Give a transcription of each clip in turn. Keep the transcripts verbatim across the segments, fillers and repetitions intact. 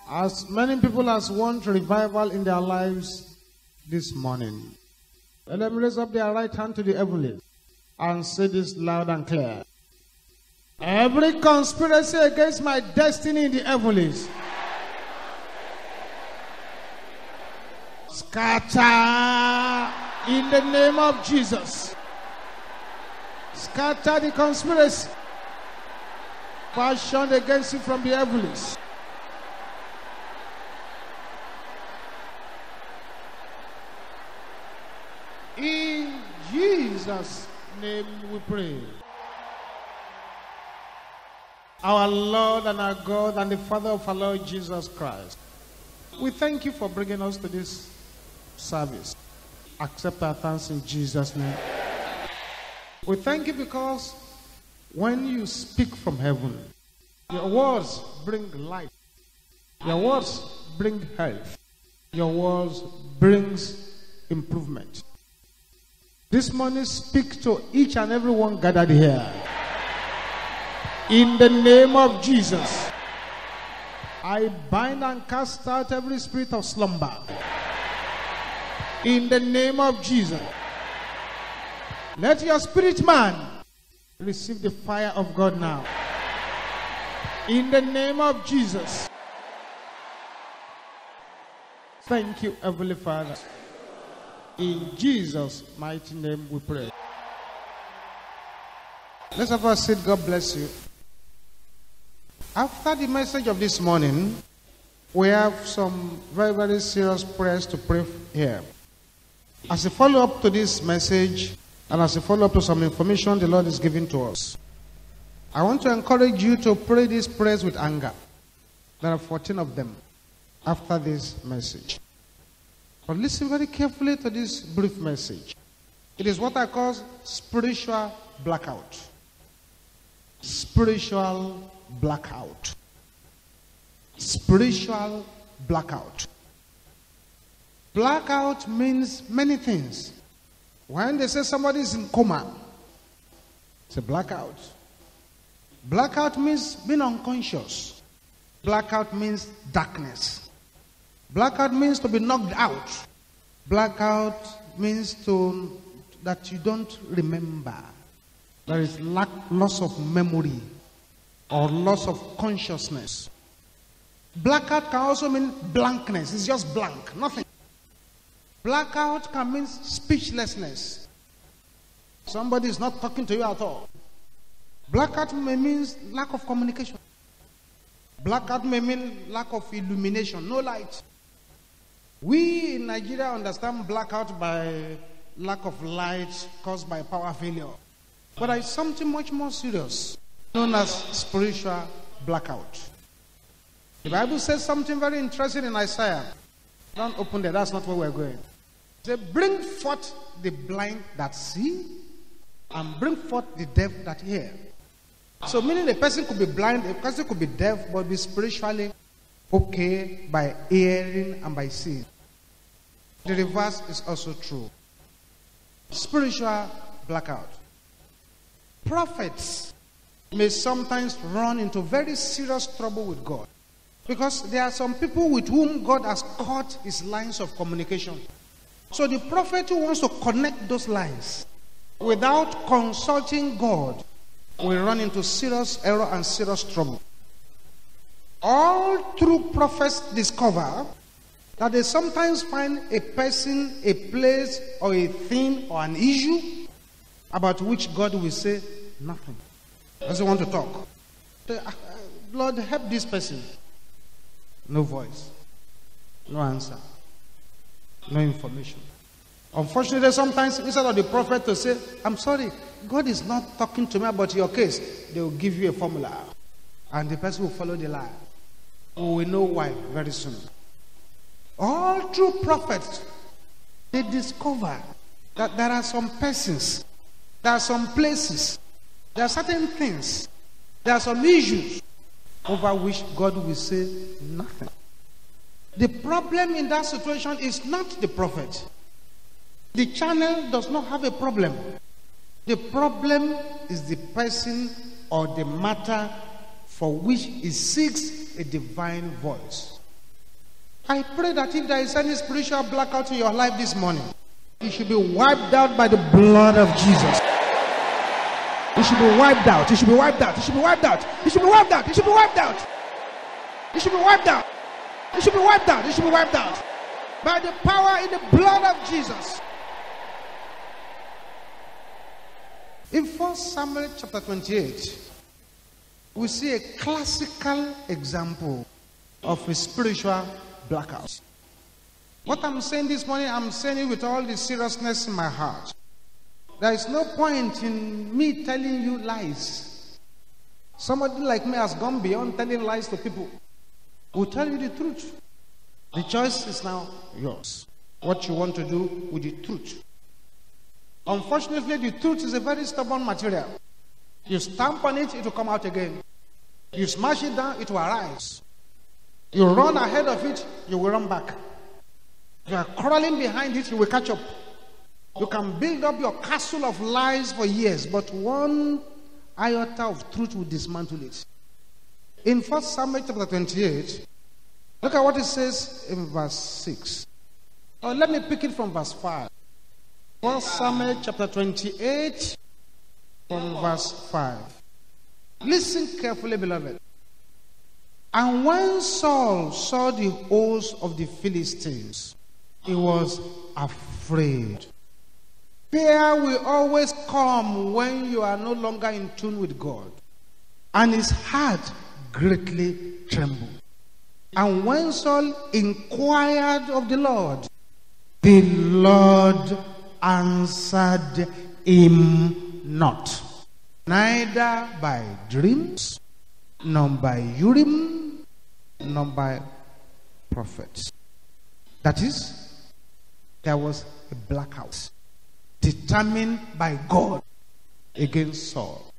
As many people as want revival in their lives this morning, let them raise up their right hand to the heavens and say this loud and clear. Every conspiracy against my destiny in the heavens, scatter in the name of Jesus. Scatter the conspiracy fashioned against you from the heavens. In Jesus' name we pray. Our Lord and our God and the Father of our Lord Jesus Christ, we thank you for bringing us to this service. Accept our thanks in Jesus' name. We thank you because when you speak from heaven, your words bring life. Your words bring health. Your words brings improvement. This morning, speak to each and every one gathered here. In the name of Jesus, I bind and cast out every spirit of slumber. In the name of Jesus, let your spirit man receive the fire of God now. In the name of Jesus. Thank you, Heavenly Father. In Jesus' mighty name we pray. Let's have a seat. God bless you. After the message of this morning, we have some very, very serious prayers to pray here. As a follow-up to this message, and as a follow-up to some information the Lord is giving to us, I want to encourage you to pray these prayers with anger. There are fourteen of them after this message. But listen very carefully to this brief message. It is what I call spiritual blackout. Spiritual blackout. Spiritual blackout. Blackout means many things. When they say somebody is in coma, it's a blackout. Blackout means being unconscious. Blackout means darkness. Blackout means to be knocked out. Blackout means to that you don't remember. There is lack, loss of memory or loss of consciousness. Blackout can also mean blankness. It's just blank, nothing. Blackout can mean speechlessness. Somebody is not talking to you at all. Blackout may mean lack of communication. Blackout may mean lack of illumination, no light. We in Nigeria understand blackout by lack of light caused by power failure. But there is something much more serious known as spiritual blackout. The Bible says something very interesting in Isaiah. Don't open there, that's not where we're going. It says, bring forth the blind that see, and bring forth the deaf that hear. So meaning a person could be blind, a person could be deaf, but be spiritually okay by hearing and by seeing. The reverse is also true. Spiritual blackout. Prophets may sometimes run into very serious trouble with God, because there are some people with whom God has cut his lines of communication. So the prophet who wants to connect those lines without consulting God will run into serious error and serious trouble. All true prophets discover that they sometimes find a person, a place, or a thing, or an issue about which God will say nothing. Doesn't want to talk. Lord, help this person. No voice. No answer. No information. Unfortunately, sometimes instead of the prophet to say, I'm sorry, God is not talking to me about your case, they will give you a formula. And the person will follow the line. We will know why very soon. All true prophets, they discover that there are some persons, there are some places, there are certain things, there are some issues over which God will say nothing. The problem in that situation is not the prophet. The channel does not have a problem. The problem is the person or the matter for which he seeks a divine voice. I pray that if there is any spiritual blackout in your life this morning, it should be wiped out by the blood of Jesus. It should be wiped out. It should be wiped out. It should be wiped out. It should be wiped out. It should be wiped out. It should be wiped out. It should be wiped out. It should be wiped out. By the power in the blood of Jesus. In First Samuel chapter twenty-eight, we see a classical example of a spiritual blackout. What I'm saying this morning, I'm saying it with all the seriousness in my heart. There is no point in me telling you lies. Somebody like me has gone beyond telling lies to people. We'll tell you the truth. The choice is now yours. What you want to do with the truth. Unfortunately, the truth is a very stubborn material. You stamp on it, it will come out again. You smash it down, it will arise. You run ahead of it, you will run back. You are crawling behind it, you will catch up. You can build up your castle of lies for years, but one iota of truth will dismantle it. In First Samuel chapter twenty-eight, look at what it says in verse six. Or let me pick it from verse five. First Samuel chapter twenty-eight, from verse five. Listen carefully, beloved. And when Saul saw the host of the Philistines, he was afraid. Fear will always come when you are no longer in tune with God. And his heart greatly trembled. And when Saul inquired of the Lord, the Lord answered him not, neither by dreams, nor by Urim, nor by prophets. That is, there was a blackout determined by God against Saul.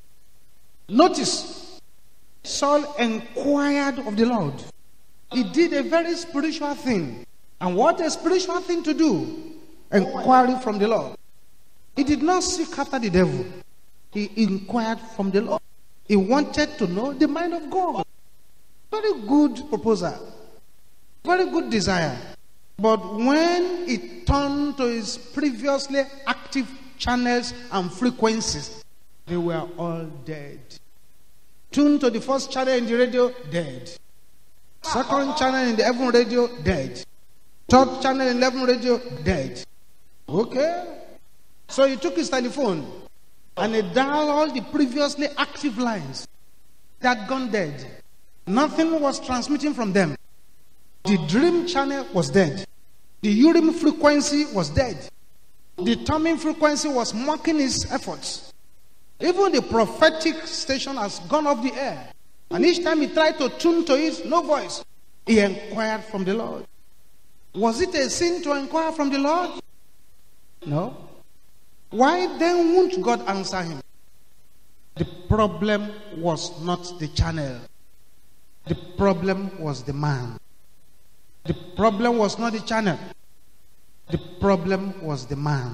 Notice, Saul inquired of the Lord. He did a very spiritual thing. And what a spiritual thing to do, inquiring from the Lord. He did not seek after the devil. He inquired from the Lord. He wanted to know the mind of God. Very good proposal. Very good desire. But when it turned to his previously active channels and frequencies, they were all dead. Tuned to the first channel in the radio, dead. Second channel in the heaven radio, dead. Third channel in the heaven radio, dead. Okay. So he took his telephone and he dialed all the previously active lines. They had gone dead. Nothing was transmitting from them. The dream channel was dead. The Urim frequency was dead. The Thummim frequency was mocking his efforts. Even the prophetic station has gone off the air. And each time he tried to tune to it, no voice. He inquired from the Lord. Was it a sin to inquire from the Lord? No. Why then won't God answer him? The problem was not the channel. The problem was the man. The problem was not the channel. The problem was the man.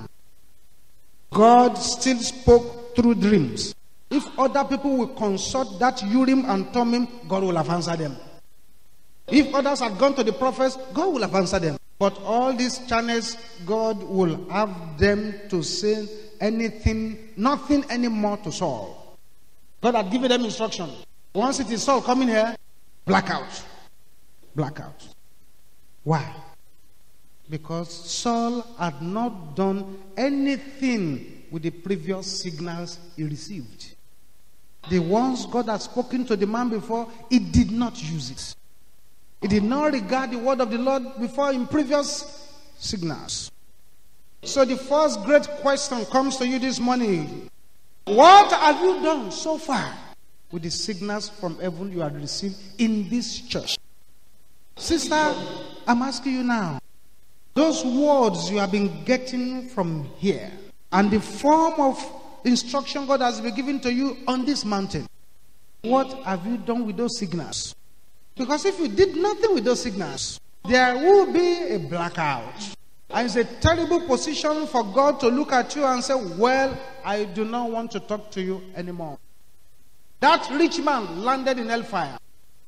God still spoke through dreams. If other people will consult that Urim and Thummim, God will have answered them. If others had gone to the prophets, God will have answered them. But all these channels, God will have them to say anything, nothing anymore to Saul. God had given them instruction. Once it is Saul coming here, blackout. Blackout. Why? Because Saul had not done anything with the previous signals he received. The ones God had spoken to the man before, he did not use it. He did not regard the word of the Lord before in previous signals. So the first great question comes to you this morning. What have you done so far with the signals from heaven you have received in this church? Sister, I'm asking you now. Those words you have been getting from here and the form of instruction God has been given to you on this mountain, what have you done with those signals? Because if you did nothing with those signals, there will be a blackout. And it's a terrible position for God to look at you and say, well, I do not want to talk to you anymore. That rich man landed in hellfire.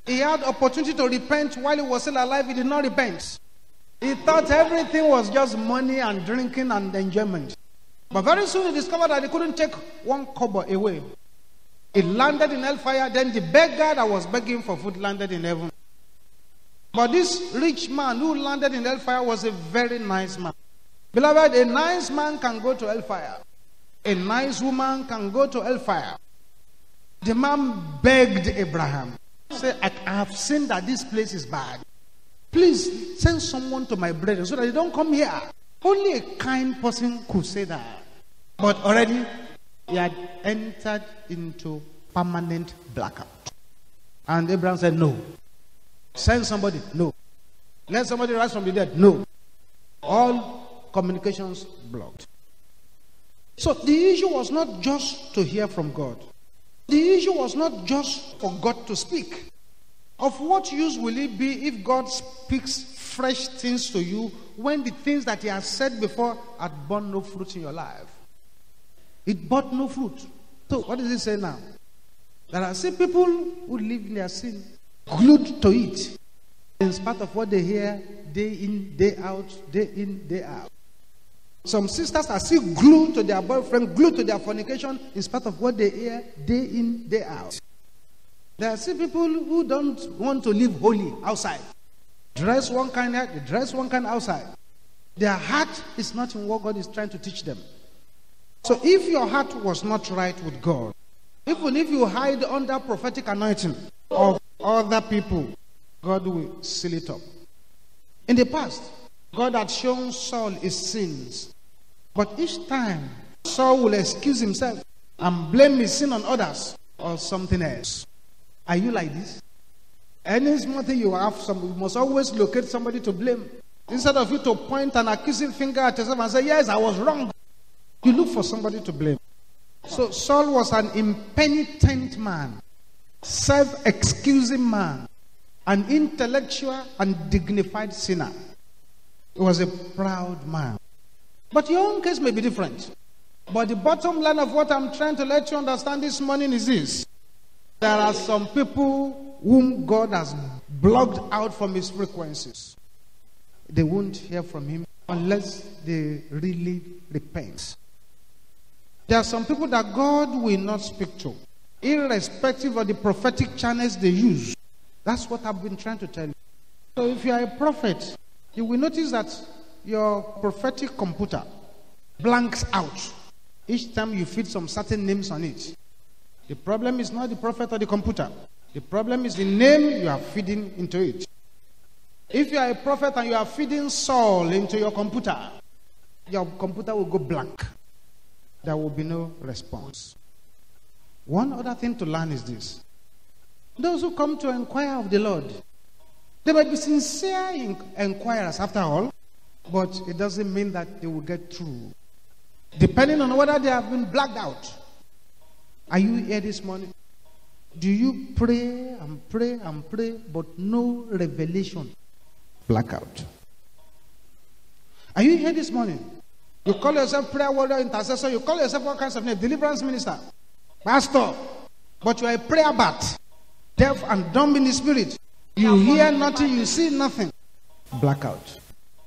He had opportunity to repent while he was still alive. He did not repent. He thought everything was just money and drinking and enjoyment. But very soon he discovered that he couldn't take one kobo away. He landed in hellfire. Then the beggar that was begging for food landed in heaven. But this rich man who landed in hellfire was a very nice man. Beloved, a nice man can go to hellfire. A nice woman can go to hellfire. The man begged Abraham. Say, I have seen that this place is bad. Please send someone to my brethren so that they don't come here. Only a kind person could say that. But already he had entered into permanent blackout. And Abraham said, no. Send somebody. No. Let somebody rise from the dead. No. All communications blocked. So the issue was not just to hear from God. The issue was not just for God to speak. Of what use will it be if God speaks fresh things to you when the things that he has said before had borne no fruit in your life? It bore no fruit. So what does it say now? There are still people who live in their sin, glued to it, in spite of what they hear day in, day out, day in, day out. Some sisters are still glued to their boyfriend, glued to their fornication, in spite of what they hear day in, day out. There are still people who don't want to live holy outside. Dress one kind, they dress one kind outside. Their heart is not in what God is trying to teach them. So if your heart was not right with God, even if you hide under prophetic anointing of other people, God will seal it up. In the past, God had shown Saul his sins. But each time, Saul will excuse himself and blame his sin on others or something else. Are you like this? Any small thing you have, some, you must always locate somebody to blame. Instead of you to point an accusing finger at yourself and say, yes, I was wrong. You look for somebody to blame. So Saul was an impenitent man, self-excusing man, an intellectual and dignified sinner. He was a proud man. But your own case may be different. But the bottom line of what I'm trying to let you understand this morning is this. There are some people whom God has blocked out from his frequencies. They won't hear from him unless they really repent. There are some people that God will not speak to, irrespective of the prophetic channels they use. That's what I've been trying to tell you. So if you are a prophet, you will notice that your prophetic computer blanks out each time you feed some certain names on it. The problem is not the prophet or the computer. The problem is the name you are feeding into it. If you are a prophet and you are feeding Saul into your computer, your computer will go blank. There will be no response. One other thing to learn is this. Those who come to inquire of the Lord, they might be sincere in- inquirers after all, but it doesn't mean that they will get through. Depending on whether they have been blacked out. Are you here this morning? Do you pray and pray and pray, but no revelation? Blackout. Are you here this morning? You call yourself prayer warrior, intercessor, you call yourself all kinds of names, deliverance minister, pastor, but you are a prayer bat, deaf and dumb in the spirit. You hear nothing, you see nothing. Blackout.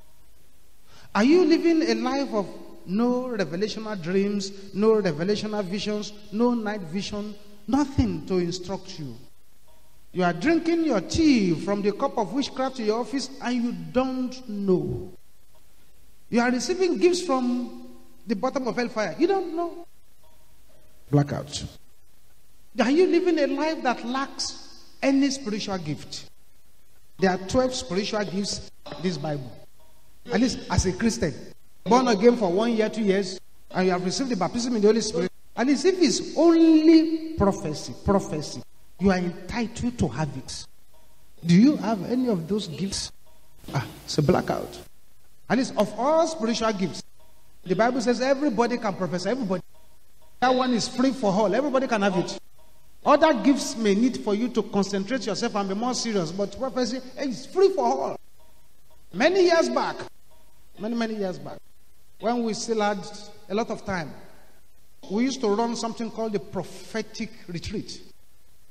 Are you living a life of no revelational dreams, no revelational visions, no night vision, nothing to instruct you? You are drinking your tea from the cup of witchcraft to your office and you don't know. You are receiving gifts from the bottom of hellfire. You don't know. Blackout. Are you living a life that lacks any spiritual gift? There are twelve spiritual gifts in this Bible. At least as a Christian. Born again for one year, two years, and you have received the baptism in the Holy Spirit. At least if it's only prophecy, prophecy, you are entitled to have it. Do you have any of those gifts? Ah, it's a blackout. At least of all spiritual gifts, the Bible says everybody can prophesy. Everybody. That one is free for all. Everybody can have it. Other gifts may need for you to concentrate yourself and be more serious, but prophecy is free for all. Many years back, many, many years back, when we still had a lot of time, we used to run something called the prophetic retreat.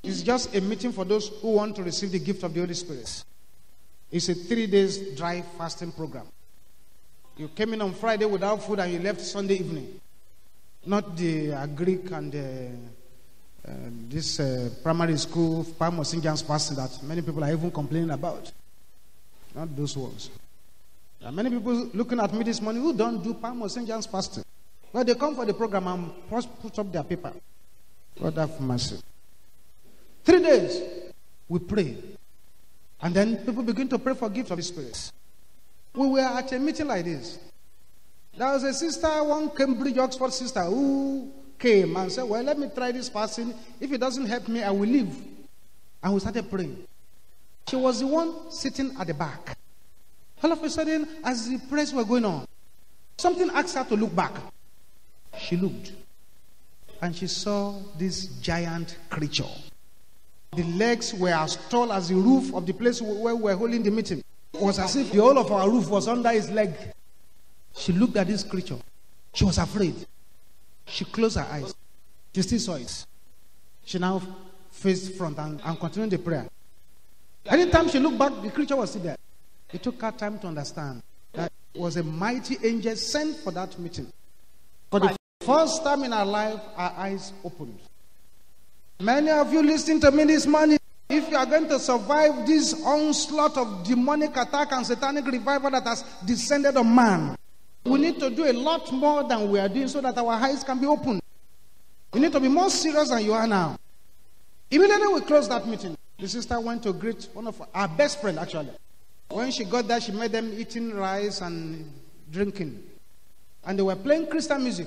It's just a meeting for those who want to receive the gift of the Holy Spirit. It's a three days dry fasting program. You came in on Friday without food and you left Sunday evening. Not the uh, Greek and uh, uh, this uh, primary school, Palm of Saint John's fasting that many people are even complaining about. Not those ones. There are many people looking at me this morning who don't do Palm of Saint John's fasting. Well, they come for the program and put up their paper. God have mercy. Three days, we pray. And then people begin to pray for gifts of the Spirit. We were at a meeting like this. There was a sister, one Cambridge, Oxford sister, who came and said, well, let me try this fasting. If it doesn't help me, I will leave. And we started praying. She was the one sitting at the back. All of a sudden, as the prayers were going on, something asked her to look back. She looked. And she saw this giant creature. The legs were as tall as the roof of the place where we were holding the meeting. It was as if the whole of our roof was under his leg. She looked at this creature. She was afraid. She closed her eyes. She still saw it. She now faced front and, and continued the prayer. Anytime she looked back, the creature was still there. It took her time to understand that it was a mighty angel sent for that meeting. For the first time in our life, our eyes opened. Many of you listening to me this morning, if you are going to survive this onslaught of demonic attack and satanic revival that has descended on man, we need to do a lot more than we are doing so that our eyes can be opened. You need to be more serious than you are now. Immediately we closed that meeting, the sister went to greet one of our best friend actually. When she got there, she made them eating rice and drinking. And they were playing Christian music.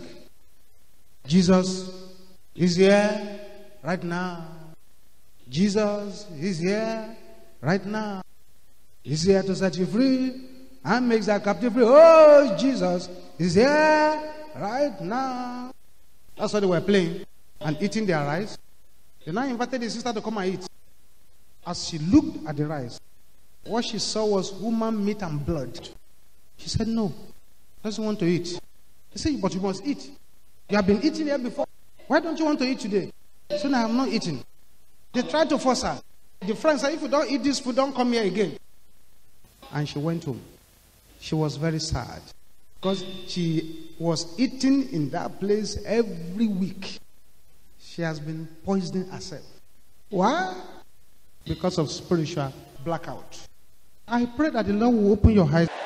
Jesus is here right now. Jesus is here right now. He's here to set you free and makes that captive free. Oh, Jesus is here right now. That's what they were playing and eating their rice. They now invited the sister to come and eat. As she looked at the rice, what she saw was human meat and blood. She said, no, doesn't want to eat. He said, but you must eat. You have been eating here before. Why don't you want to eat today? She said, no, I'm not eating. They tried to force her. The friend said, if you don't eat this food, don't come here again. And she went home. She was very sad because she was eating in that place every week. She has been poisoning herself. Why? Because of spiritual blackout. I pray that the Lord will open your eyes.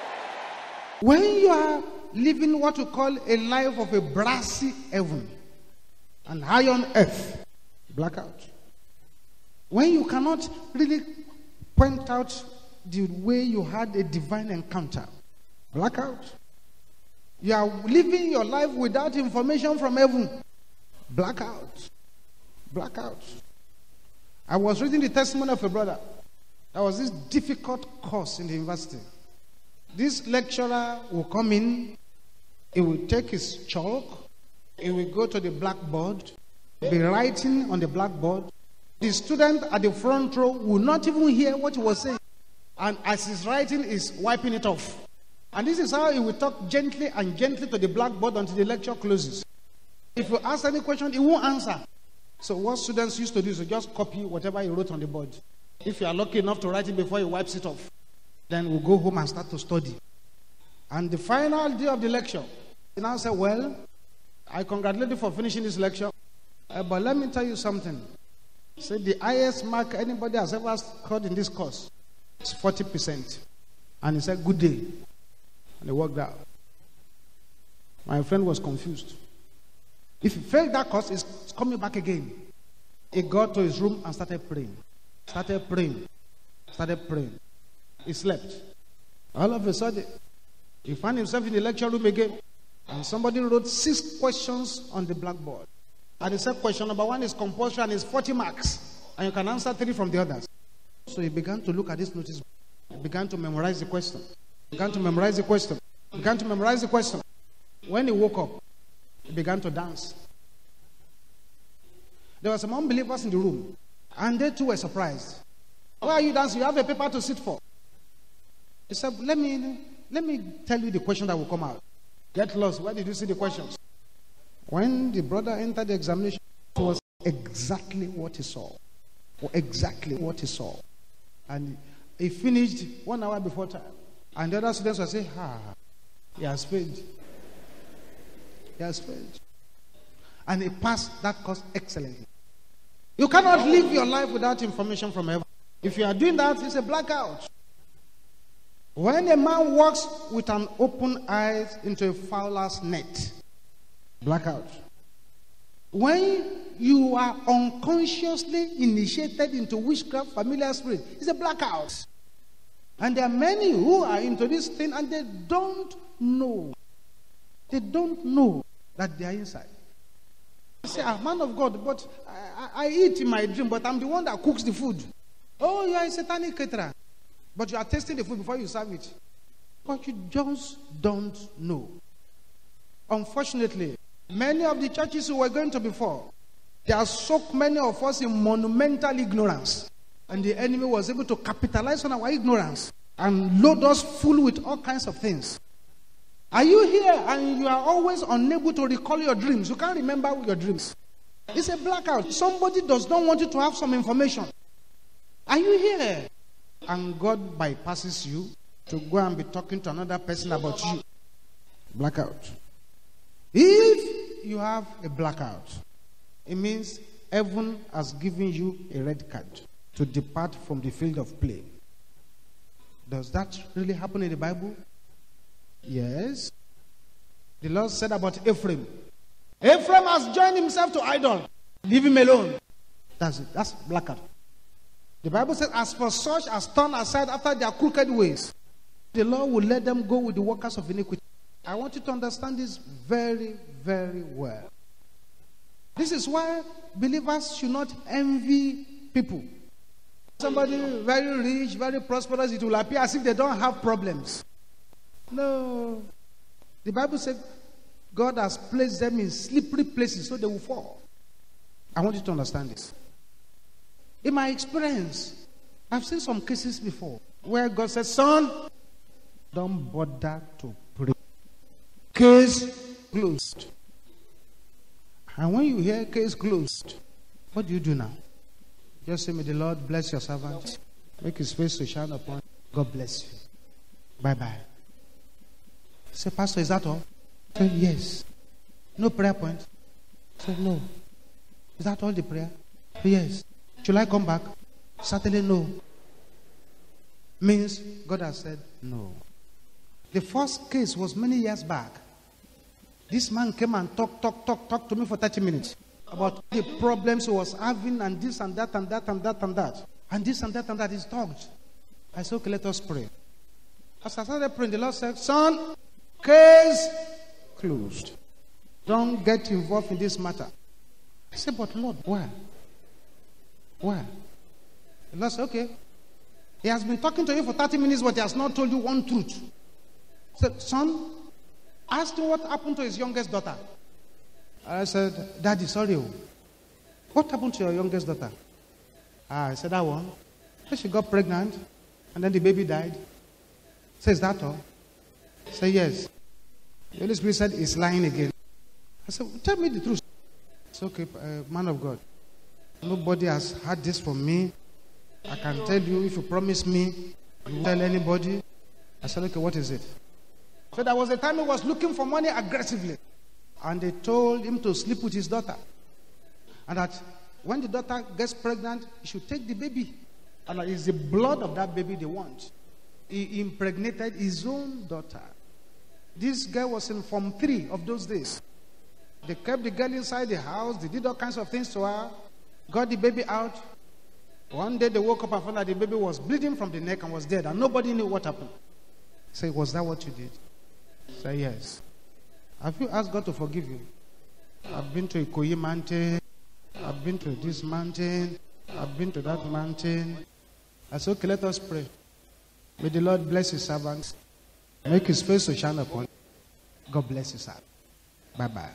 When you are living what we call a life of a brassy heaven and high on earth, blackout. When you cannot really point out the way you had a divine encounter, blackout. You are living your life without information from heaven, blackout. Blackout. I was reading the testimony of a brother. There was this difficult course in the university. This lecturer will come in, he will take his chalk, he will go to the blackboard, be writing on the blackboard. The student at the front row will not even hear what he was saying. And as he's writing, he's wiping it off. And this is how he will talk gently and gently to the blackboard until the lecture closes. If you ask any question, he won't answer. So what students used to do is to just copy whatever he wrote on the board. If you are lucky enough to write it before he wipes it off, then we'll go home and start to study. And the final day of the lecture, he now said, well, I congratulate you for finishing this lecture, uh, but let me tell you something. He said the highest mark anybody has ever scored in this course is forty percent. And he said, good day. And he walked out. My friend was confused. If he failed that course, he's coming back again. He got to his room and started praying. Started praying. Started praying. He slept. All of a sudden, he found himself in the lecture room again. And somebody wrote six questions on the blackboard. And he said, question number one is compulsory and it's forty marks. And you can answer three from the others. So he began to look at this notice. He began to memorize the question. He began to memorize the question. He began to memorize the question. When he woke up, he began to dance. There were some unbelievers in the room. And they too were surprised. Why are you dancing? You have a paper to sit for. He said, let me, let me tell you the question that will come out. Get lost. Where did you see the questions? When the brother entered the examination, it was exactly what he saw. For exactly what he saw. And he finished one hour before time. And the other students will say, ah, he has failed. He has failed. And he passed that course excellently. You cannot live your life without information from heaven. If you are doing that, it's a blackout. When a man walks with an open eye into a fowler's net, blackout. When you are unconsciously initiated into witchcraft, familiar spirit, it's a blackout. And there are many who are into this thing and they don't know. They don't know that they are inside. I say, ah, man of God, but I, I, I eat in my dream, but I'm the one that cooks the food. Oh, you are a satanic caterer. But you are tasting the food before you serve it. But you just don't know. Unfortunately, many of the churches who were going to before, there are so many of us in monumental ignorance. And the enemy was able to capitalize on our ignorance and load us full with all kinds of things. Are you here and you are always unable to recall your dreams? You can't remember your dreams. It's a blackout. Somebody does not want you to have some information. Are you here? And God bypasses you to go and be talking to another person about you. Blackout. If you have a blackout, it means heaven has given you a red card to depart from the field of play. Does that really happen in the Bible? Yes. The Lord said about Ephraim. Ephraim has joined himself to idol. Leave him alone. That's it. That's blackout. The Bible says, as for such as turn aside after their crooked ways, the Lord will let them go with the workers of iniquity. I want you to understand this very, very well. This is why believers should not envy people. Somebody very rich, very prosperous, it will appear as if they don't have problems. No. The Bible said God has placed them in slippery places so they will fall. I want you to understand this. In my experience, I've seen some cases before where God says, son, don't bother to pray. Case closed. And when you hear case closed, what do you do now? Just say, may the Lord bless your servant. Make his face to shine upon you. God bless you. Bye-bye. Say, Pastor, is that all? Say, yes. No prayer point? Say, no. Is that all the prayer? Say, yes. Should I come back? Certainly no. Means God has said no. The first case was many years back. This man came and talked, talked, talked, talked to me for thirty minutes about the problems he was having and this and that and that and that and that. And this and that and that. He's talked. I said, okay, let us pray. As I started praying, the Lord said, son, case closed. Don't get involved in this matter. I said, but Lord, why? Why? The Lord said, okay. He has been talking to you for thirty minutes, but he has not told you one truth. He said, son, ask him what happened to his youngest daughter. I said, Daddy, sorry. What happened to your youngest daughter? Ah, I said, that one. She got pregnant, and then the baby died. Says that all? Say yes. The Holy Spirit said, he's lying again. I said, tell me the truth. It's okay, uh, man of God. Nobody has heard this from me. I can tell you, if you promise me, you won't tell anybody. I said, okay, what is it? So there was a time he was looking for money aggressively. And they told him to sleep with his daughter. And that when the daughter gets pregnant, he should take the baby. And that it's the blood of that baby they want. He impregnated his own daughter. This girl was in Form three of those days. They kept the girl inside the house. They did all kinds of things to her. Got the baby out. One day they woke up and found that the baby was bleeding from the neck and was dead. And nobody knew what happened. Say, was that what you did? Say, yes. Have you asked God to forgive you? I've been to Ikoyi mountain. I've been to this mountain. I've been to that mountain. I said, okay, let us pray. May the Lord bless his servants. Make his face to shine upon him. God bless his heart. Bye-bye.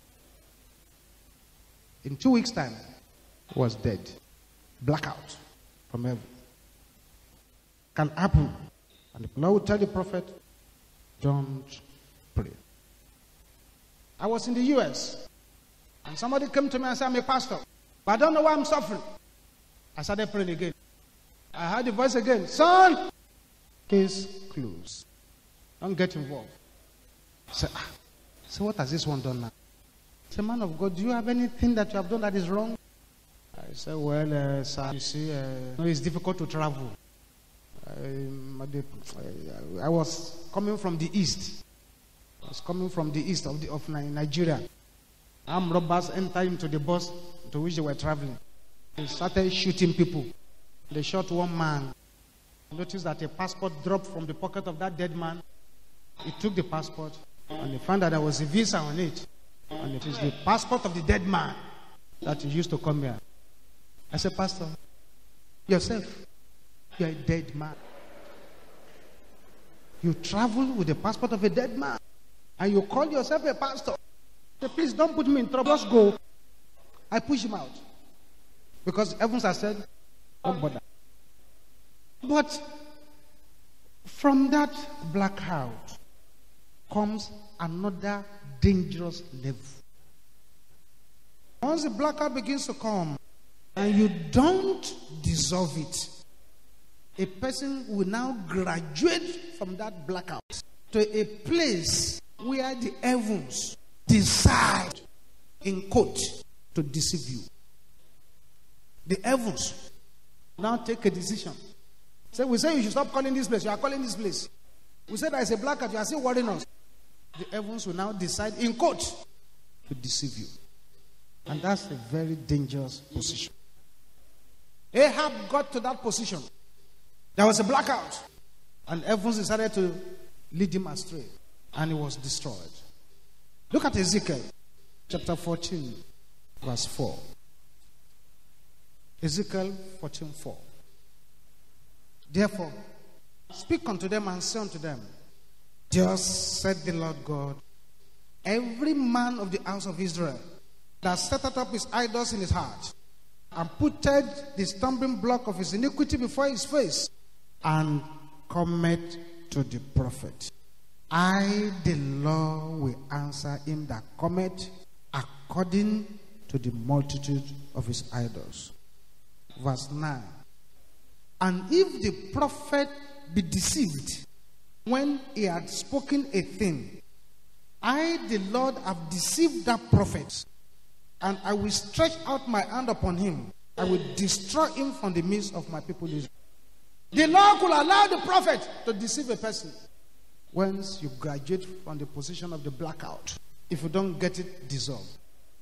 In two weeks' time, he was dead. Blackout from heaven. Can happen. And the Lord will tell the prophet, don't pray. I was in the U S and somebody came to me and said, I'm a pastor. But I don't know why I'm suffering. I started praying again. I heard the voice again. Son, case closed. Don't get involved. I said, ah. So what has this one done now? I said, man of God, do you have anything that you have done that is wrong? I said, well, uh, sir, you see, uh, it's difficult to travel. I, I was coming from the east. I was coming from the east of, the, of Nigeria. Armed robbers entered into the bus to which they were traveling. They started shooting people. They shot one man. Noticed that a passport dropped from the pocket of that dead man. He took the passport and they found that there was a visa on it. And it is the passport of the dead man that he used to come here. I said, Pastor, yourself, you're a dead man. You travel with the passport of a dead man. And you call yourself a pastor. Say, please don't put me in trouble. Just go. I push him out. Because Evans has said, don't bother. But from that blackout comes another dangerous level. Once the blackout begins to come and you don't dissolve it, a person will now graduate from that blackout to a place where the heavens decide, in quote, to deceive you. The heavens now take a decision. So we say you should stop calling this place. You are calling this place. We say there is a blackout. You are still worrying us. The heavens will now decide, in quote, to deceive you. And that's a very dangerous position. Ahab got to that position. There was a blackout. And heavens decided to lead him astray. And he was destroyed. Look at Ezekiel chapter fourteen, verse four. Ezekiel fourteen, four. Therefore, speak unto them and say unto them, thus said the Lord God, every man of the house of Israel that setteth up his idols in his heart, and putteth the stumbling block of his iniquity before his face, and cometh to the prophet, I, the Lord, will answer him that cometh according to the multitude of his idols. Verse nine. And if the prophet be deceived when he had spoken a thing, I, the Lord, have deceived that prophet, and I will stretch out my hand upon him. I will destroy him from the midst of my people Israel. The Lord could allow the prophet to deceive a person. Once you graduate from the position of the blackout, if you don't get it dissolved,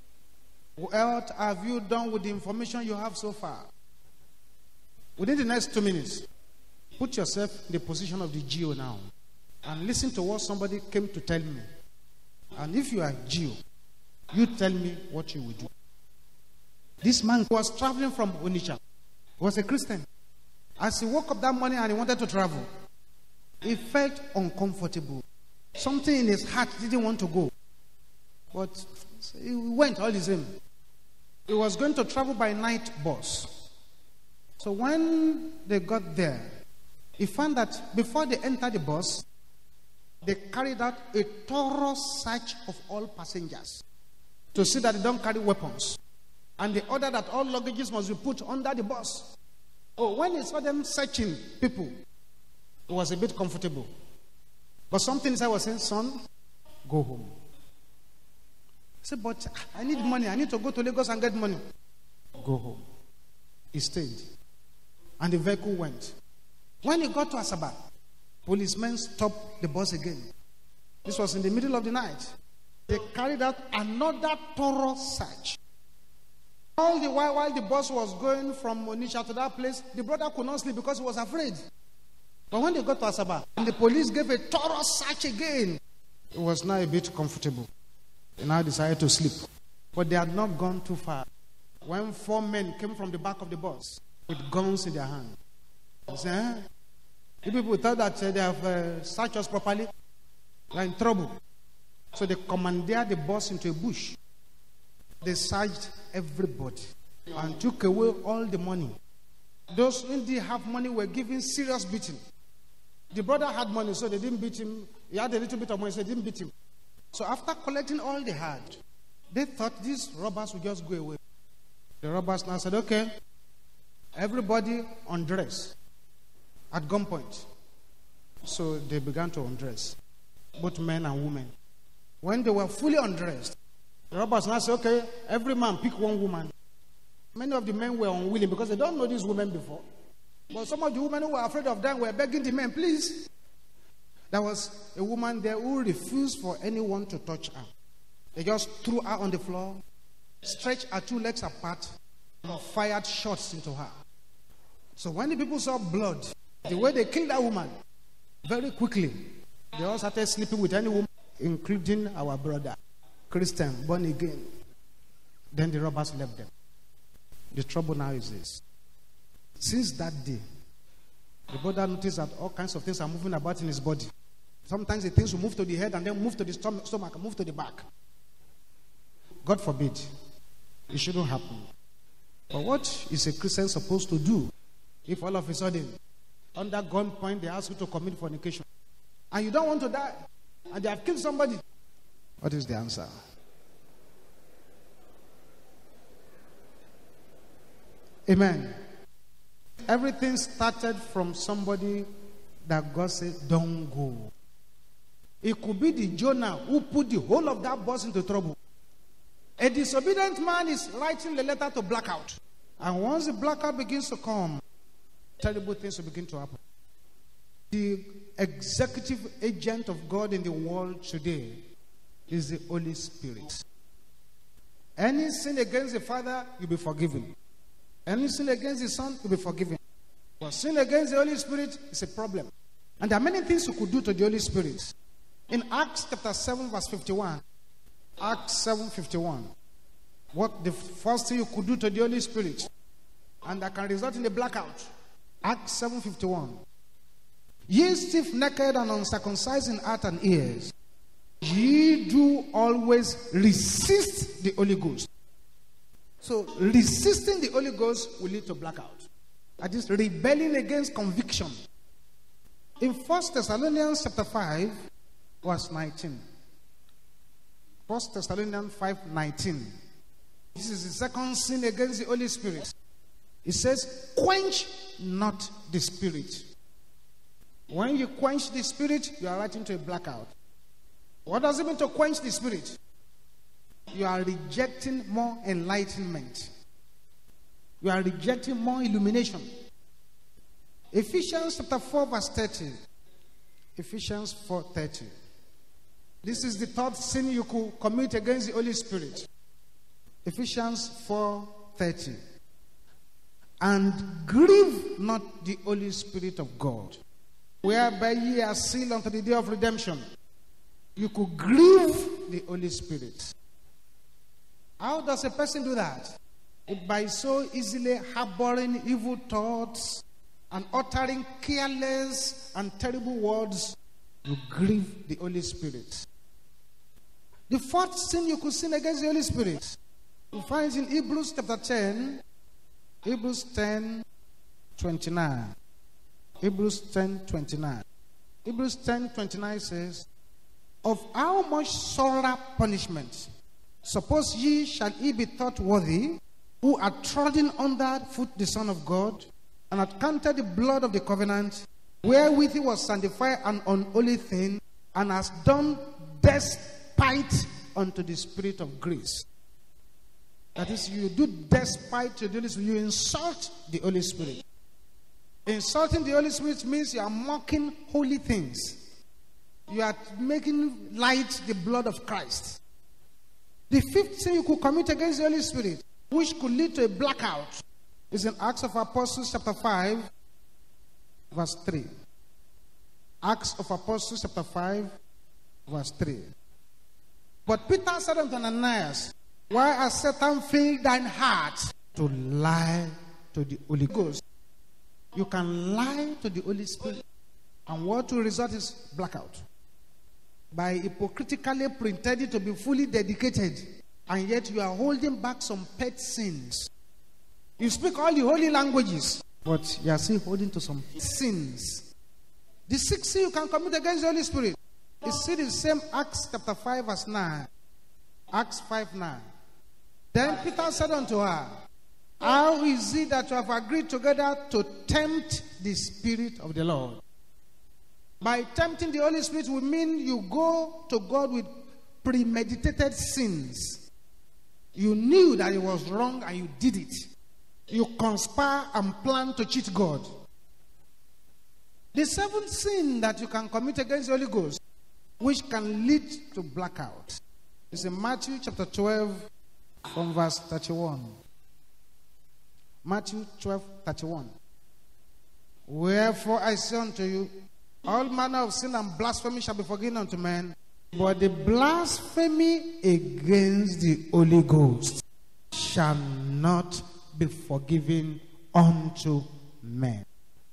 what have you done with the information you have so far? Within the next two minutes, put yourself in the position of the G O now and listen to what somebody came to tell me. And if you are G O, you tell me what you will do. This man was traveling from Onitsha. He was a Christian. As he woke up that morning and he wanted to travel, he felt uncomfortable. Something in his heart didn't want to go. But he went all the same. He was going to travel by night bus. So when they got there, he found that before they entered the bus, they carried out a thorough search of all passengers to see that they don't carry weapons. And they ordered that all luggages must be put under the bus. Oh, when he saw them searching people, it was a bit comfortable. But something inside was saying, son, go home. He said, but I need money. I need to go to Lagos and get money. Go home. He stayed. And the vehicle went. When he got to Asaba, policemen stopped the bus again. This was in the middle of the night. They carried out another thorough search. All the while, while the bus was going from Onitsha to that place, the brother could not sleep because he was afraid. But when they got to Asaba, and the police gave a thorough search again, it was now a bit comfortable. They now decided to sleep. But they had not gone too far when four men came from the back of the bus with guns in their hand. They said, eh? The people thought that uh, they have uh, searched us properly. They are in trouble. So they commandeered the bus into a bush. They searched everybody and took away all the money. Those who didn't have money were given serious beating. The brother had money, so they didn't beat him. He had a little bit of money, so they didn't beat him. So after collecting all they had, they thought these robbers would just go away. The robbers now said, okay, everybody undress at gunpoint. So they began to undress, both men and women. When they were fully undressed, the robbers now said, okay, every man pick one woman. Many of the men were unwilling because they don't know these women before. But some of the women who were afraid of them were begging the men, please. There was a woman there who refused for anyone to touch her. They just threw her on the floor, stretched her two legs apart, and fired shots into her. So when the people saw blood, the way they killed that woman, very quickly, they all started sleeping with any woman, including our brother, Christian, born again. Then the robbers left them. The trouble now is this. Since that day, the brother noticed that all kinds of things are moving about in his body. Sometimes the things will move to the head and then move to the stomach and move to the back. God forbid. It shouldn't happen. But what is a Christian supposed to do if all of a sudden, under gunpoint, they ask you to commit fornication and you don't want to die and they have killed somebody? What is the answer? Amen. Everything started from somebody that God said, don't go. It could be the Jonah who put the whole of that bus into trouble. A disobedient man is writing the letter to blackout. And once the blackout begins to come, terrible things will begin to happen. The executive agent of God in the world today is the Holy Spirit. Any sin against the Father, you'll be forgiven. Any sin against the Son, you'll be forgiven. But sin against the Holy Spirit is a problem. And there are many things you could do to the Holy Spirit. In Acts chapter seven, verse fifty-one. Acts seven, fifty-one. What the first thing you could do to the Holy Spirit, and that can result in a blackout. Acts seven, fifty-one. Ye stiff-necked and uncircumcised in heart and ears, ye do always resist the Holy Ghost. So resisting the Holy Ghost will lead to blackout. That is rebelling against conviction. In First Thessalonians chapter five, verse nineteen. First Thessalonians five, nineteen. This is the second sin against the Holy Spirit. It says, quench not the Spirit. When you quench the Spirit, you are right into a blackout. What does it mean to quench the Spirit? You are rejecting more enlightenment. You are rejecting more illumination. Ephesians chapter four, verse thirty. Ephesians four, thirty. This is the third sin you could commit against the Holy Spirit. Ephesians four, thirty. And grieve not the Holy Spirit of God, whereby ye are sealed unto the day of redemption. You could grieve the Holy Spirit. How does a person do that? It by so easily harboring evil thoughts and uttering careless and terrible words, you grieve the Holy Spirit. The fourth sin you could sin against the Holy Spirit, you find in Hebrews chapter ten, Hebrews ten, twenty-nine. Hebrews ten, twenty-nine. Hebrews ten, twenty-nine says, of how much sorrow punishment, suppose ye shall ye be thought worthy, who are trodden under foot the Son of God, and had counted the blood of the covenant, wherewith he was sanctified an unholy thing, and has done despite unto the Spirit of grace. That is, you do despite to the Holy Spirit, you insult the Holy Spirit. Insulting the Holy Spirit means you are mocking holy things. You are making light the blood of Christ. The fifth sin you could commit against the Holy Spirit, which could lead to a blackout, is in Acts of Apostles chapter five, verse three. Acts of Apostles chapter five, verse three. But Peter said unto Ananias, why has Satan filled thine heart to lie to the Holy Ghost? You can lie to the Holy Spirit, and what will result is blackout. By hypocritically pretending to be fully dedicated, and yet you are holding back some pet sins. You speak all the holy languages, but you are still holding to some sins. The sixth sin you can commit against the Holy Spirit is still the same Acts chapter five, verse nine. Acts five, nine. Then Peter said unto her, How is it that you have agreed together to tempt the Spirit of the Lord? By tempting the Holy Spirit will mean you go to God with premeditated sins. You knew that it was wrong and you did it. You conspire and plan to cheat God. The seventh sin that you can commit against the Holy Ghost, which can lead to blackout, is in Matthew chapter twelve from verse thirty-one. Matthew twelve, thirty-one. Wherefore I say unto you, all manner of sin and blasphemy shall be forgiven unto men, but the blasphemy against the Holy Ghost shall not be forgiven unto men.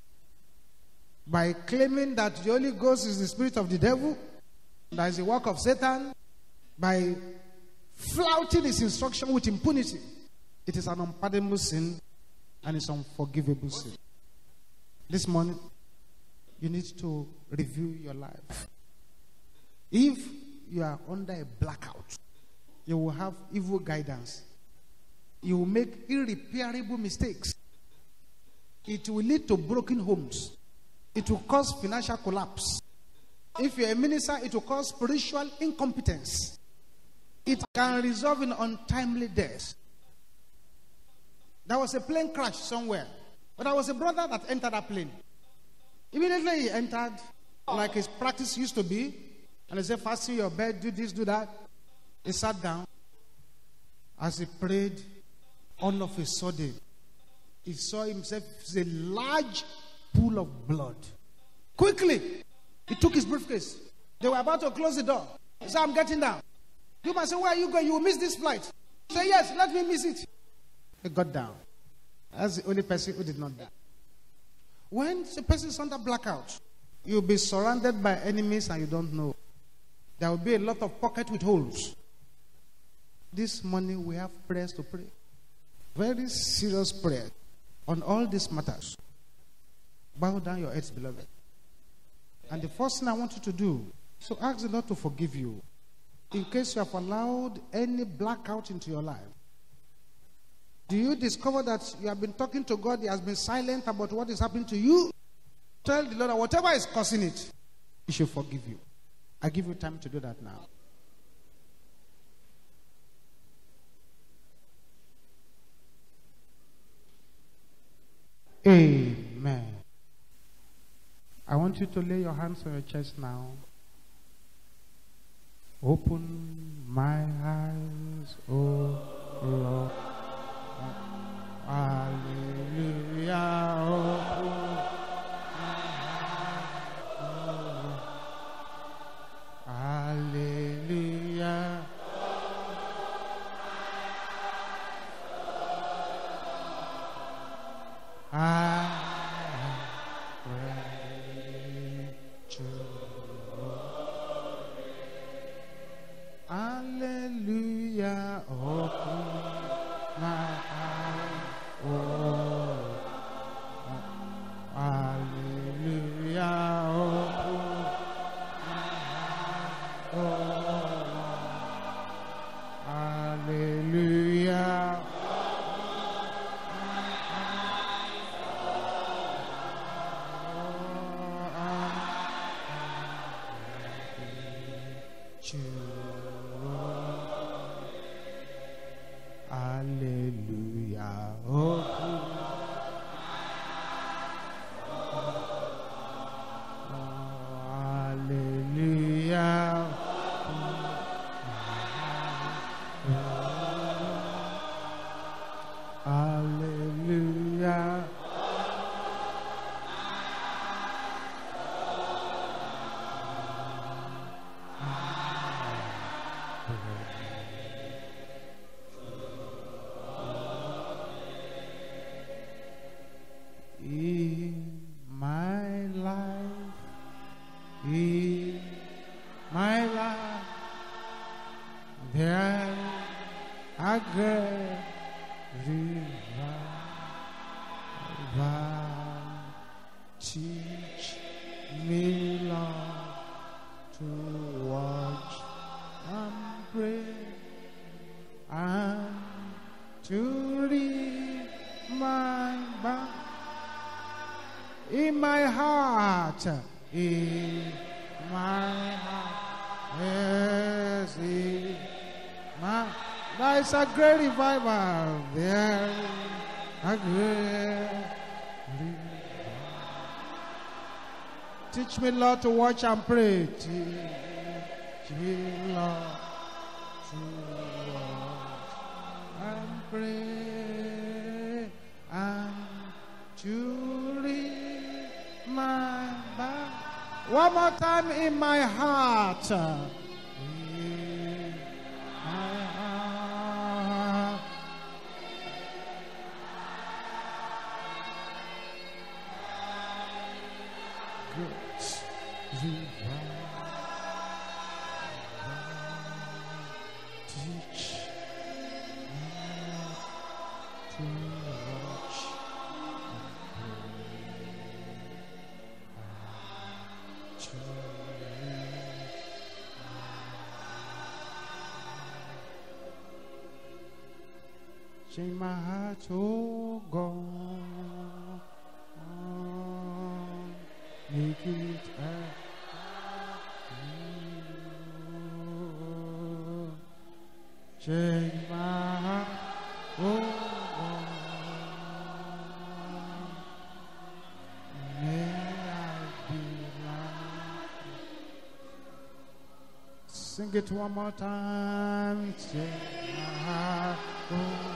By claiming that the Holy Ghost is the spirit of the devil, that is the work of Satan, by flouting his instruction with impunity, it is an unpardonable sin and it's unforgivable sin. This morning, you need to review your life. If you are under a blackout, you will have evil guidance. You will make irreparable mistakes. It will lead to broken homes. It will cause financial collapse. If you're a minister, it will cause spiritual incompetence. It can result in untimely death. There was a plane crash somewhere, but there was a brother that entered that plane. Immediately he entered, like his practice used to be, and he said, fasten your bed, do this, do that. He sat down. As he prayed, all of a sudden, he saw himself as a large pool of blood. Quickly, he took his briefcase. They were about to close the door. He said, I'm getting down. You must say, where are you going? You will miss this flight. He said, yes, let me miss it. He got down. That's the only person who did not die. When the person is under blackout, you'll be surrounded by enemies and you don't know. There will be a lot of pockets with holes. This morning we have prayers to pray. Very serious prayer on all these matters. Bow down your heads, beloved. And the first thing I want you to do is to ask the Lord to forgive you. In case you have allowed any blackout into your life. Do you discover that you have been talking to God, He has been silent about what is happening to you? Tell the Lord that whatever is causing it, He should forgive you. I give you time to do that now. Amen. I want you to lay your hands on your chest now. Open my eyes, oh Lord. Hallelujah. Open my eyes, oh. Hallelujah. I pray to Hallelujah, open my eyes, oh, hallelujah, open my eyes, oh, hallelujah. Hallelujah. Open. Hallelujah. Hallelujah. In my life, in my life, there are great rivers. Teach me, Lord, to watch and pray and to read in my heart, in my heart. Yes, in my, there is a great revival. There is a great revival. Teach me, Lord, to watch and pray. Teach me, Lord, to watch and pray and to read my Bible. One more time, in my heart. In my heart. Good. Teach me to watch. Change my heart, oh God, oh, make it you. Change my heart, oh God, may I be like you. Sing it one more time. Change my heart, oh God.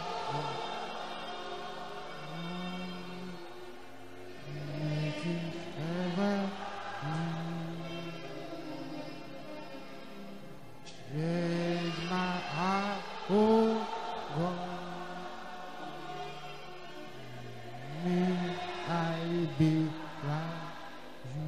Change my heart, oh God, may I be like you.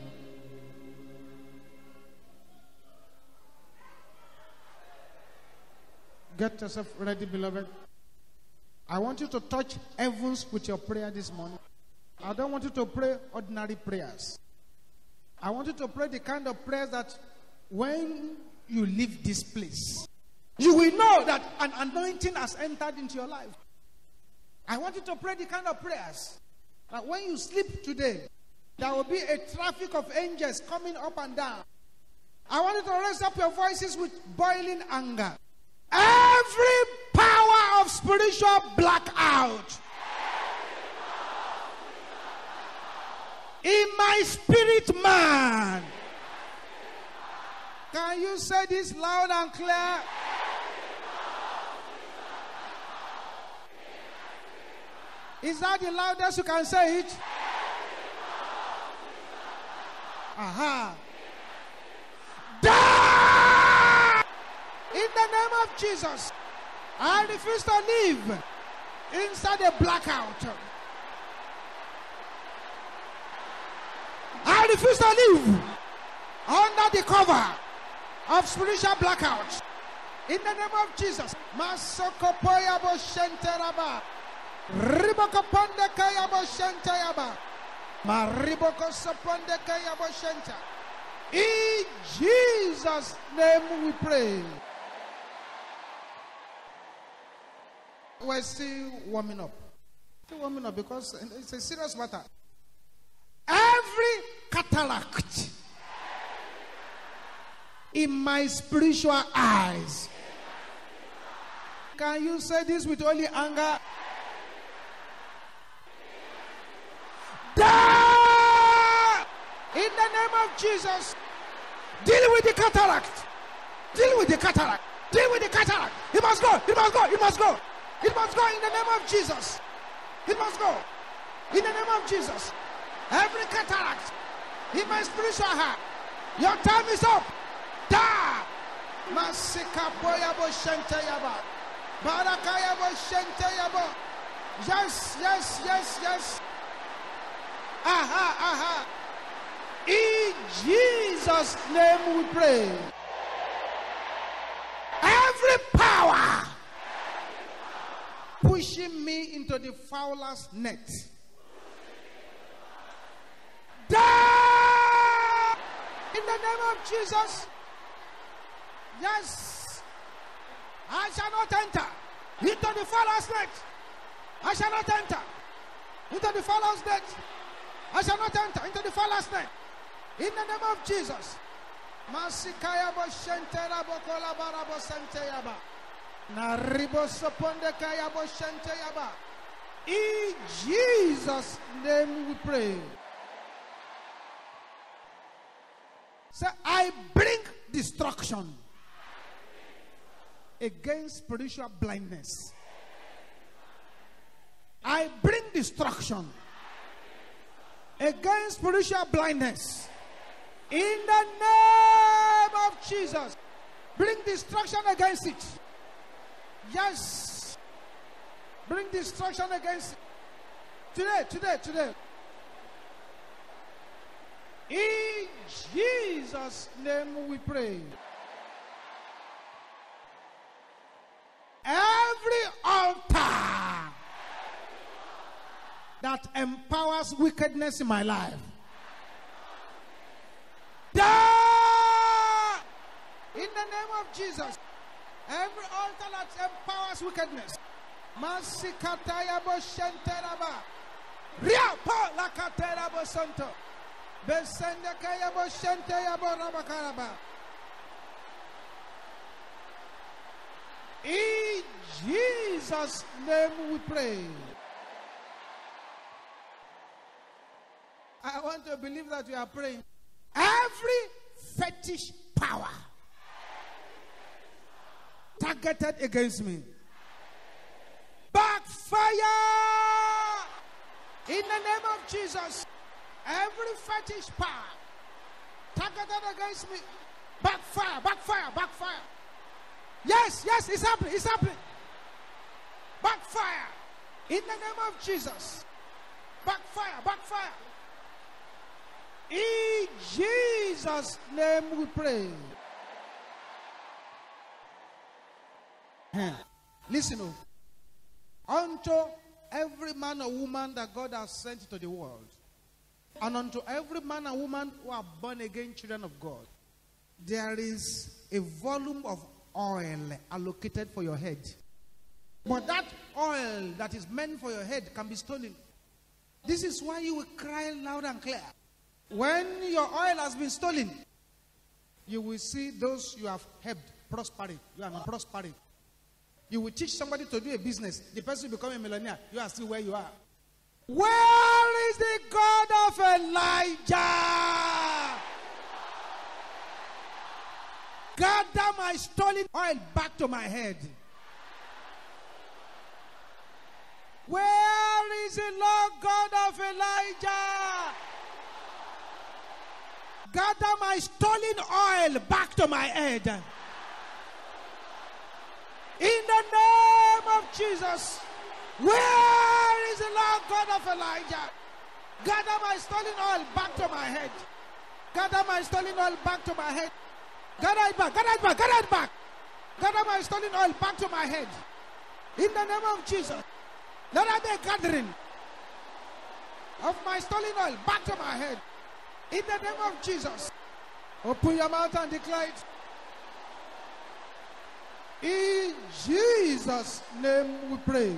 Get yourself ready, beloved. I want you to touch heavens with your prayer this morning. I don't want you to pray ordinary prayers. I want you to pray the kind of prayers that when you leave this place, you will know that an anointing has entered into your life. I want you to pray the kind of prayers that when you sleep today, there will be a traffic of angels coming up and down. I want you to raise up your voices with boiling anger. Every power of spiritual blackout in my spirit man. Can you say this loud and clear? Is that the loudest you can say it? Aha. Die! In the name of Jesus, I refuse to live inside a blackout. I refuse to live under the cover of spiritual blackout. In the name of Jesus. Masokopoya bo shenteraba. Riboko ponde kaya bo shentayaba. Mariboko soponde kaya bo shenta. In Jesus' name we pray. We're still warming up. Still warming up because it's a serious matter. Every cataract in my spiritual eyes. Can you say this with only anger? Die! In the name of Jesus. Deal with the cataract. Deal with the cataract. Deal with the cataract. It must go. It must go. It must go. It must go in the name of Jesus. It must go. In the name of Jesus. Every cataract in my spiritual heart. Your time is up. Da! Masika boya bo shente yaba. Barakaya bo shente yaba. Yes, yes, yes, yes. Aha, aha. In Jesus' name we pray. Every power pushing me into the fowler's net. Die! In the name of Jesus. Yes. I shall not enter into the fowler's net. I shall not enter into the fowler's net. I shall not enter into the fatherless net. In the name of Jesus. Masikaya bo shentera bo kolabara bo senteyaba. Naribo soponde kaya bo shenteyaba. In Jesus' name we pray. Say, I bring destruction against spiritual blindness. I bring destruction against spiritual blindness. In the name of Jesus. Bring destruction against it. Yes. Bring destruction against it. Today, today, today. In Jesus' name we pray. Every altar that empowers wickedness in my life, die in the name of Jesus. Every altar that empowers wickedness, Masikataya bo shenteraba, Ria po lakatera bo santo, Besende kaya bo shenteya bo rabakaraba. In Jesus' name we pray. I want to believe that we are praying. Every fetish power targeted against me, backfire in the name of Jesus. Every fetish power targeted against me, backfire, backfire, backfire. Yes, yes, it's happening, it's happening. Backfire in the name of Jesus. Backfire, backfire. In Jesus' name we pray. Listen, oh. Unto every man or woman that God has sent to the world, and unto every man and woman who are born again children of God, there is a volume of oil allocated for your head. But that oil that is meant for your head can be stolen. This is why you will cry loud and clear. When your oil has been stolen, you will see those you have helped prospering. You are not prospering. You will teach somebody to do a business. The person will become a millionaire. You are still where you are. Where is the God of Elijah? Gather my stolen oil back to my head. Where is the Lord God of Elijah? Gather my stolen oil back to my head. In the name of Jesus. Where is the Lord God of Elijah? Gather my stolen oil back to my head. Gather my stolen oil back to my head. Gather it back, gather it back, gather it back. Gather my stolen oil back to my head. In the name of Jesus. Let there be a gathering of my stolen oil back to my head. In the name of Jesus. Open your mouth and declare it. In Jesus' name we pray.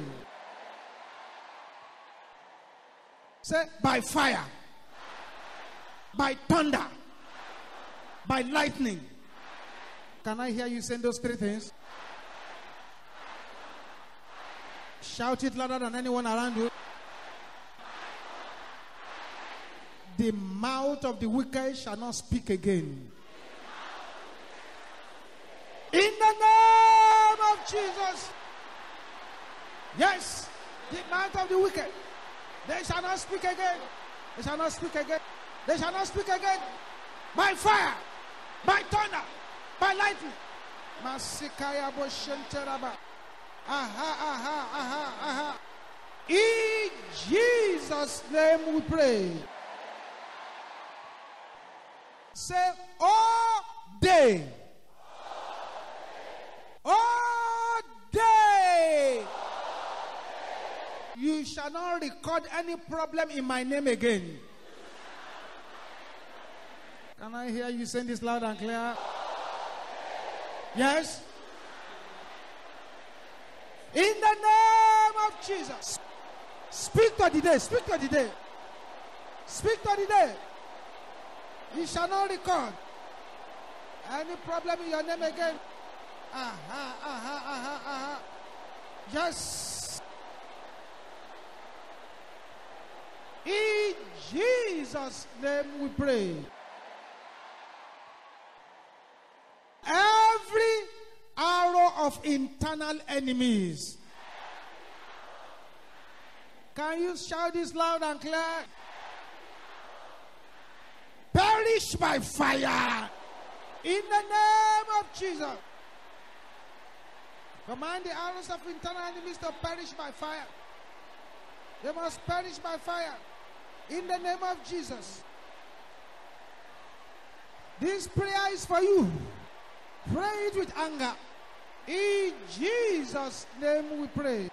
Say, by fire, by thunder, by lightning. Can I hear you saying those three things? Shout it louder than anyone around you. The mouth of the wicked shall not speak again. In the name of Jesus. Yes, the mouth of the wicked. They shall not speak again. They shall not speak again. They shall not speak again. By fire, by thunder, by lightning. Masikaya boshenteraba. Aha, aha, aha, aha. In Jesus' name we pray. Say, all day. All day. You shall not record any problem in my name again. Can I hear you saying this loud and clear? Yes? In the name of Jesus. Speak to the day. Speak to the day. Speak to the day. You shall not record any problem in your name again. Aha, aha, aha, aha. Yes. In Jesus' name we pray. Every arrow of internal enemies. Can you shout this loud and clear? Perish by fire. In the name of Jesus. Command the arrows of internal enemies to perish by fire. They must perish by fire. In the name of Jesus. This prayer is for you. Pray it with anger. In Jesus' name we pray.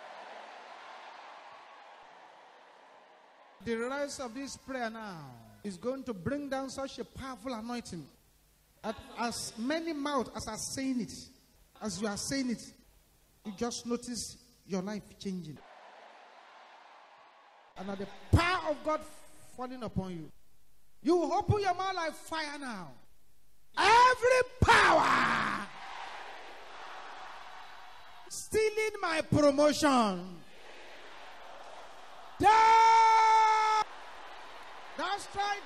The rest of this prayer now is going to bring down such a powerful anointing that as many mouths as are saying it, as you are saying it, you just notice your life changing. And that the power of God falling upon you. You open your mouth like fire now. Every power stealing my promotion. Die! That's right.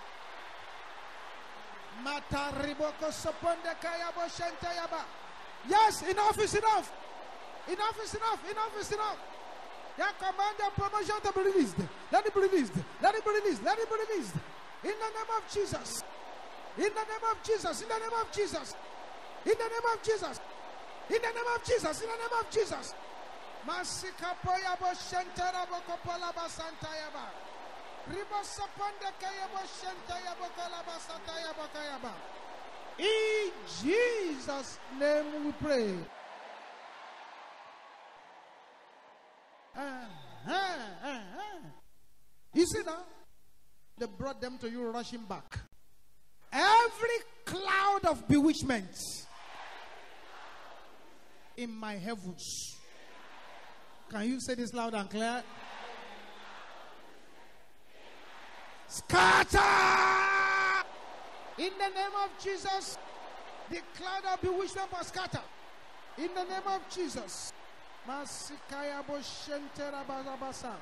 Yes, enough is enough. Enough is enough. Enough is enough. They command their promotion to be released. Let it be released. Let it be released. Let it be released. In the name of Jesus. In the name of Jesus. In the name of Jesus. In the name of Jesus. In the name of Jesus. In the name of Jesus. Masika poya bo shentara bo kopola ba santaya ba. Ribo sapande kaya bo shentaya bo kola ba santaya bo kaya ba. In Jesus' name we pray. Uh, uh, uh, uh. You see now? They brought them to you rushing back. Every cloud of bewitchment in my heavens. Can you say this loud and clear? Scatter! In the name of Jesus, the cloud of bewitchment must scatter. In the name of Jesus. Masikaya boshentera bazabasa.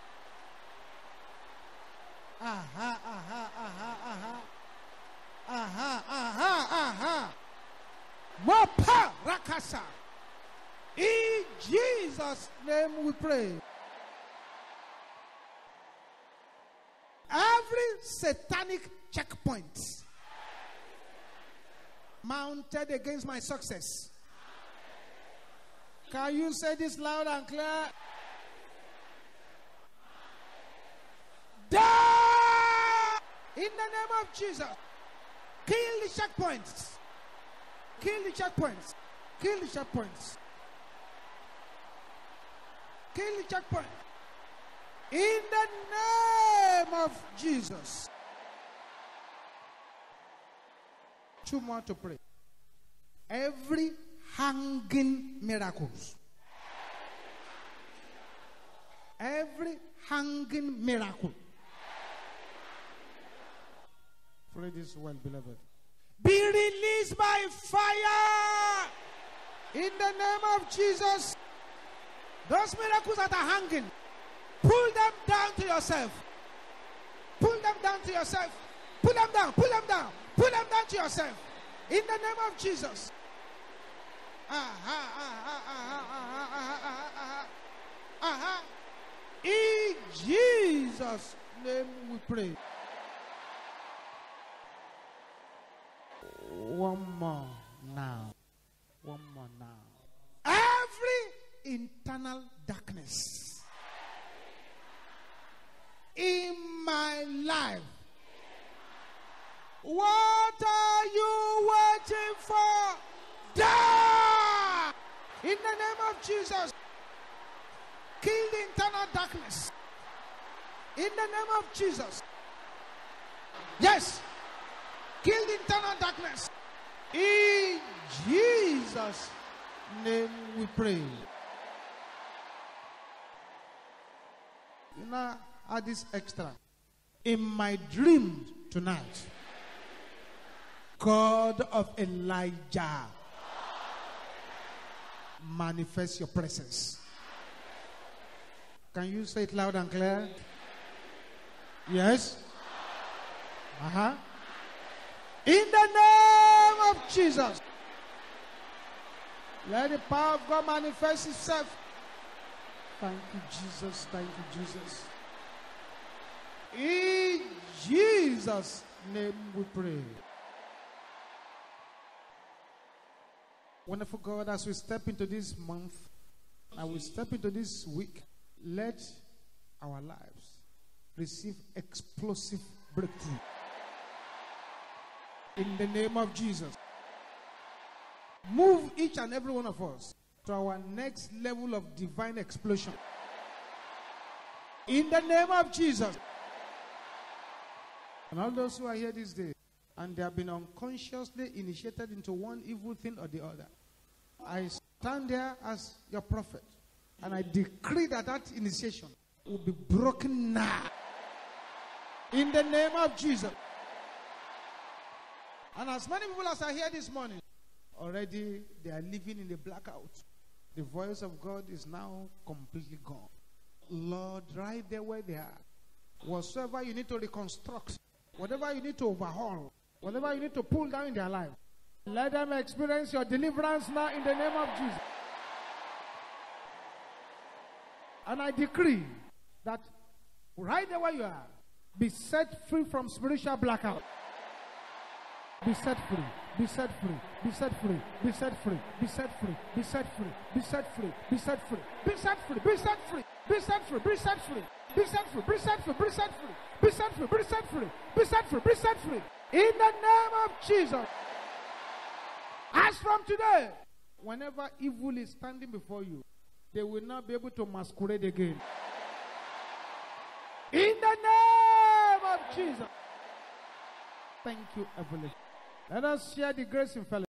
Aha, aha, aha, aha. Aha, aha, aha. Mopa rakasa. In Jesus' name we pray. Every satanic checkpoint mounted against my success. Can you say this loud and clear? Die! In the name of Jesus. Kill the checkpoints. Kill the checkpoints. Kill the checkpoints. Kill the checkpoint. In the name of Jesus. Two more to pray. Every hanging miracles. Every hanging miracle. Pray this well, beloved. Be released by fire. In the name of Jesus. Those miracles that are hanging, pull them down to yourself. Pull them down to yourself. Pull them down. Pull them down. Pull them down to yourself. In the name of Jesus. Aha, aha, aha, aha, aha, aha, aha. In Jesus' name we pray. One more now. One more now. Every internal darkness in my life. What are you waiting for? Die! In the name of Jesus. Kill the internal darkness. In the name of Jesus. Yes. Kill the internal darkness. In Jesus' name we pray. You know, add this extra. In my dream tonight, God of Elijah, manifest your presence. Can you say it loud and clear? Yes? Uh-huh. In the name of Jesus, let the power of God manifest itself. Thank you, Jesus. Thank you, Jesus. In Jesus' name we pray. Wonderful God, as we step into this month, and we step into this week, let our lives receive explosive breakthrough. In the name of Jesus. Move each and every one of us to our next level of divine explosion. In the name of Jesus. And all those who are here this day, and they have been unconsciously initiated into one evil thing or the other, I stand there as your prophet, and I decree that that initiation will be broken now. In the name of Jesus. And as many people as are here this morning, already they are living in the blackout. The voice of God is now completely gone. Lord, right there where they are, whatsoever you need to reconstruct, whatever you need to overhaul, whatever you need to pull down in their life, let them experience your deliverance now in the name of Jesus. And I decree that right there where you are, be set free from spiritual blackout. Be set free. Be set free. Be set free. Be set free. Be set free. Be set free. Be set free. Be set free. Be set free. Be set free. Be set free. Be set free. Be set free. Be set free. Be set free. Be set free. Be set free. Be set free. Be set free. In the name of Jesus. As from today, whenever evil is standing before you, they will not be able to masquerade again. In the name of Jesus. Thank you, Heavenly. Let us share the grace in fellowship.